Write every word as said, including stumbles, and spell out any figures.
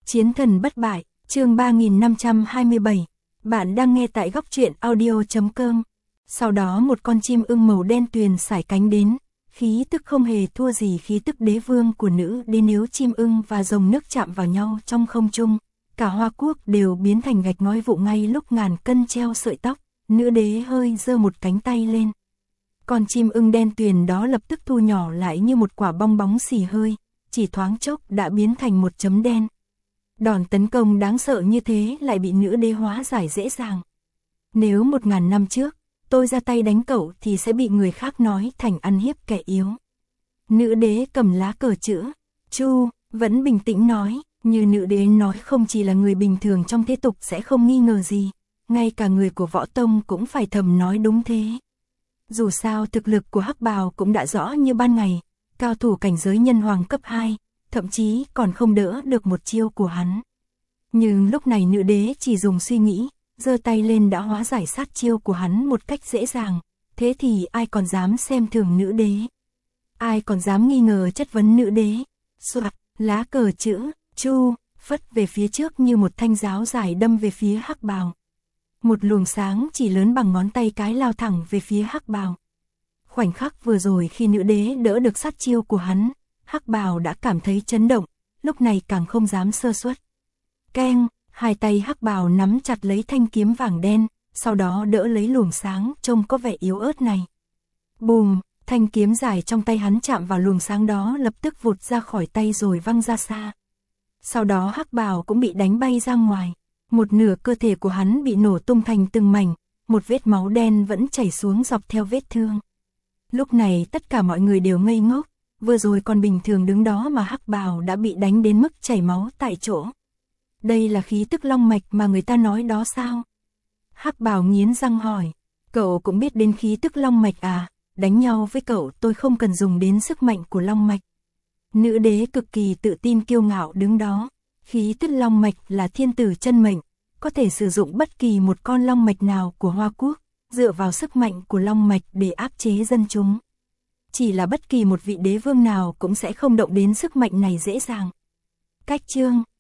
Chiến thần bất bại, chương ba nghìn năm trăm hai mươi bảy. Bạn đang nghe tại góc truyện audio chấm com. Sau đó một con chim ưng màu đen tuyền sải cánh đến, khí tức không hề thua gì khí tức đế vương của nữ đế. Nếu chim ưng và rồng nước chạm vào nhau trong không trung, cả Hoa Quốc đều biến thành gạch ngói vụn ngay lúc ngàn cân treo sợi tóc. Nữ đế hơi giơ một cánh tay lên. Con chim ưng đen tuyền đó lập tức thu nhỏ lại như một quả bong bóng xì hơi, chỉ thoáng chốc đã biến thành một chấm đen. Đòn tấn công đáng sợ như thế lại bị nữ đế hóa giải dễ dàng. Nếu một ngàn năm trước, tôi ra tay đánh cậu thì sẽ bị người khác nói thành ăn hiếp kẻ yếu. Nữ đế cầm lá cờ chữ Chu, vẫn bình tĩnh nói, như nữ đế nói không chỉ là người bình thường trong thế tục sẽ không nghi ngờ gì, ngay cả người của võ tông cũng phải thầm nói đúng thế. Dù sao thực lực của Hắc Bào cũng đã rõ như ban ngày, cao thủ cảnh giới nhân hoàng cấp hai, thậm chí còn không đỡ được một chiêu của hắn. Nhưng lúc này nữ đế chỉ dùng suy nghĩ, giơ tay lên đã hóa giải sát chiêu của hắn một cách dễ dàng, thế thì ai còn dám xem thường nữ đế? Ai còn dám nghi ngờ chất vấn nữ đế? Soạt, lá cờ chữ Chu phất về phía trước như một thanh giáo dài đâm về phía Hắc Bào. Một luồng sáng chỉ lớn bằng ngón tay cái lao thẳng về phía Hắc Bào. Khoảnh khắc vừa rồi khi nữ đế đỡ được sát chiêu của hắn, Hắc Bào đã cảm thấy chấn động, lúc này càng không dám sơ suất. Keng, hai tay Hắc Bào nắm chặt lấy thanh kiếm vàng đen, sau đó đỡ lấy luồng sáng trông có vẻ yếu ớt này. Bùm, thanh kiếm dài trong tay hắn chạm vào luồng sáng đó lập tức vụt ra khỏi tay rồi văng ra xa. Sau đó Hắc Bào cũng bị đánh bay ra ngoài, một nửa cơ thể của hắn bị nổ tung thành từng mảnh, một vết máu đen vẫn chảy xuống dọc theo vết thương. Lúc này tất cả mọi người đều ngây ngốc, vừa rồi còn bình thường đứng đó mà Hắc Bào đã bị đánh đến mức chảy máu tại chỗ. Đây là khí tức long mạch mà người ta nói đó sao? Hắc Bào nghiến răng hỏi, cậu cũng biết đến khí tức long mạch à? Đánh nhau với cậu tôi không cần dùng đến sức mạnh của long mạch. Nữ đế cực kỳ tự tin kiêu ngạo đứng đó, khí tức long mạch là thiên tử chân mệnh, có thể sử dụng bất kỳ một con long mạch nào của Hoa Quốc, dựa vào sức mạnh của long mạch để áp chế dân chúng. Chỉ là bất kỳ một vị đế vương nào cũng sẽ không động đến sức mạnh này dễ dàng. Cách chương